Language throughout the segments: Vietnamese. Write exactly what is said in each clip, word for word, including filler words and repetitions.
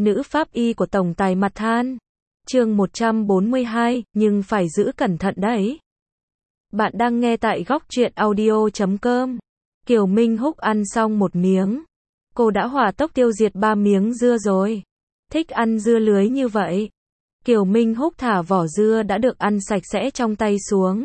Nữ pháp y của tổng tài mặt than. Chương một trăm bốn mươi hai, nhưng phải giữ cẩn thận đấy. Bạn đang nghe tại góc truyện audio chấm com. Kiều Minh Húc ăn xong một miếng. Cô đã hỏa tốc tiêu diệt ba miếng dưa rồi. Thích ăn dưa lưới như vậy. Kiều Minh Húc thả vỏ dưa đã được ăn sạch sẽ trong tay xuống.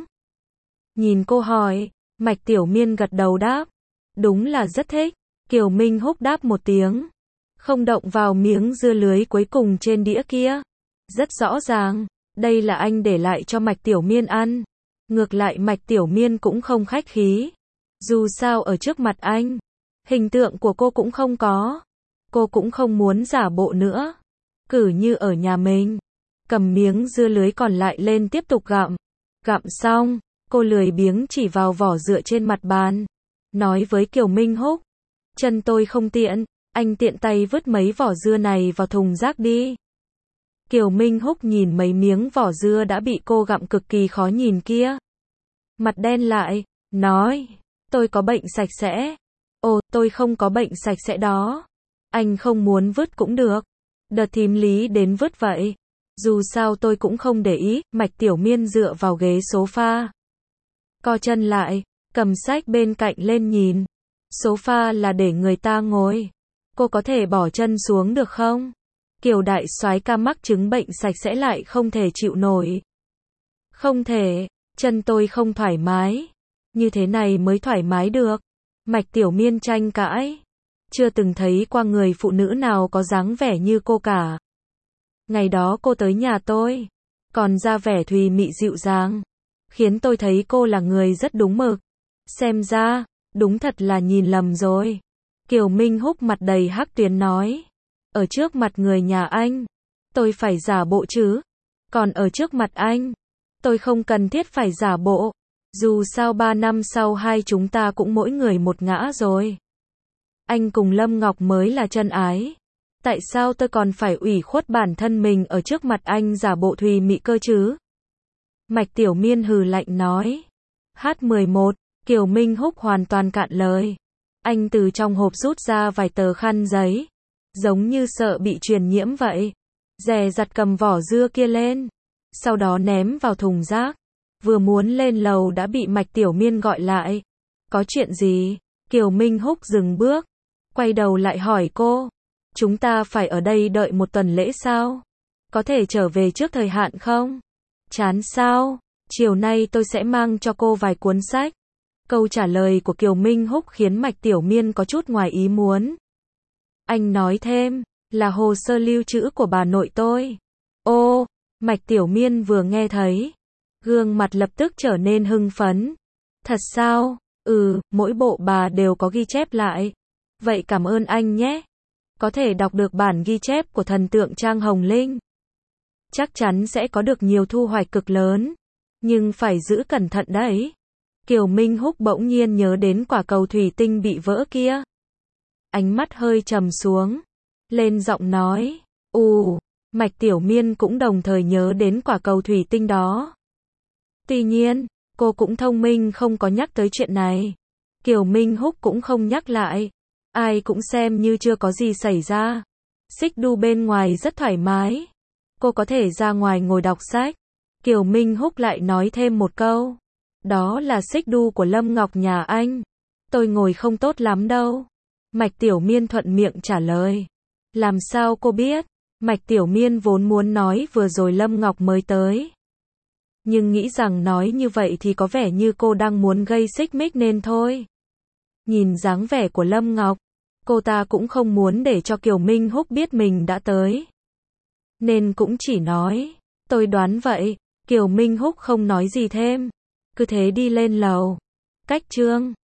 Nhìn cô hỏi, Mạch Tiểu Miên gật đầu đáp. Đúng là rất thích. Kiều Minh Húc đáp một tiếng. Không động vào miếng dưa lưới cuối cùng trên đĩa kia. Rất rõ ràng, đây là anh để lại cho Mạch Tiểu Miên ăn. Ngược lại Mạch Tiểu Miên cũng không khách khí. Dù sao ở trước mặt anh, hình tượng của cô cũng không có. Cô cũng không muốn giả bộ nữa. Cử như ở nhà mình. Cầm miếng dưa lưới còn lại lên tiếp tục gặm. Gặm xong, cô lười biếng chỉ vào vỏ dựa trên mặt bàn. Nói với Kiều Minh Húc. Chân tôi không tiện, anh tiện tay vứt mấy vỏ dưa này vào thùng rác đi. Kiều Minh Húc nhìn mấy miếng vỏ dưa đã bị cô gặm cực kỳ khó nhìn kia. Mặt đen lại, nói, tôi có bệnh sạch sẽ. Ồ, tôi không có bệnh sạch sẽ đó. Anh không muốn vứt cũng được. Đợt thím Lý đến vứt vậy. Dù sao tôi cũng không để ý. Mạch Tiểu Miên dựa vào ghế sofa. Co chân lại, cầm sách bên cạnh lên nhìn. Sofa là để người ta ngồi. Cô có thể bỏ chân xuống được không? Kiều đại soái ca mắc chứng bệnh sạch sẽ lại không thể chịu nổi. Không thể, chân tôi không thoải mái. Như thế này mới thoải mái được. Mạch Tiểu Miên tranh cãi. Chưa từng thấy qua người phụ nữ nào có dáng vẻ như cô cả. Ngày đó cô tới nhà tôi, còn ra vẻ thùy mị dịu dàng, khiến tôi thấy cô là người rất đúng mực. Xem ra, đúng thật là nhìn lầm rồi. Kiều Minh Húc mặt đầy hắc tuyến nói. Ở trước mặt người nhà anh, tôi phải giả bộ chứ. Còn ở trước mặt anh, tôi không cần thiết phải giả bộ. Dù sao ba năm sau hai chúng ta cũng mỗi người một ngã rồi. Anh cùng Lâm Ngọc mới là chân ái. Tại sao tôi còn phải ủy khuất bản thân mình ở trước mặt anh giả bộ thùy mị cơ chứ? Mạch Tiểu Miên hừ lạnh nói. H mười một, Kiều Minh Húc hoàn toàn cạn lời. Anh từ trong hộp rút ra vài tờ khăn giấy. Giống như sợ bị truyền nhiễm vậy. Dè dặt cầm vỏ dưa kia lên. Sau đó ném vào thùng rác. Vừa muốn lên lầu đã bị Mạch Tiểu Miên gọi lại. Có chuyện gì? Kiều Minh Húc dừng bước. Quay đầu lại hỏi cô. Chúng ta phải ở đây đợi một tuần lễ sao? Có thể trở về trước thời hạn không? Chán sao? Chiều nay tôi sẽ mang cho cô vài cuốn sách. Câu trả lời của Kiều Minh Húc khiến Mạch Tiểu Miên có chút ngoài ý muốn. Anh nói thêm, là hồ sơ lưu trữ của bà nội tôi. Ô, Mạch Tiểu Miên vừa nghe thấy, gương mặt lập tức trở nên hưng phấn. Thật sao? Ừ, mỗi bộ bà đều có ghi chép lại. Vậy cảm ơn anh nhé. Có thể đọc được bản ghi chép của thần tượng Trang Hồng Linh. Chắc chắn sẽ có được nhiều thu hoạch cực lớn. Nhưng phải giữ cẩn thận đấy. Kiều Minh Húc bỗng nhiên nhớ đến quả cầu thủy tinh bị vỡ kia. Ánh mắt hơi trầm xuống. Lên giọng nói. Ù, Mạch Tiểu Miên cũng đồng thời nhớ đến quả cầu thủy tinh đó. Tuy nhiên, cô cũng thông minh không có nhắc tới chuyện này. Kiều Minh Húc cũng không nhắc lại. Ai cũng xem như chưa có gì xảy ra. Xích đu bên ngoài rất thoải mái. Cô có thể ra ngoài ngồi đọc sách. Kiều Minh Húc lại nói thêm một câu. Đó là xích đu của Lâm Ngọc nhà anh. Tôi ngồi không tốt lắm đâu. Mạch Tiểu Miên thuận miệng trả lời. Làm sao cô biết? Mạch Tiểu Miên vốn muốn nói vừa rồi Lâm Ngọc mới tới. Nhưng nghĩ rằng nói như vậy thì có vẻ như cô đang muốn gây xích mích nên thôi. Nhìn dáng vẻ của Lâm Ngọc, cô ta cũng không muốn để cho Kiều Minh Húc biết mình đã tới. Nên cũng chỉ nói, tôi đoán vậy. Kiều Minh Húc không nói gì thêm. Cứ thế đi lên lầu. Cách chương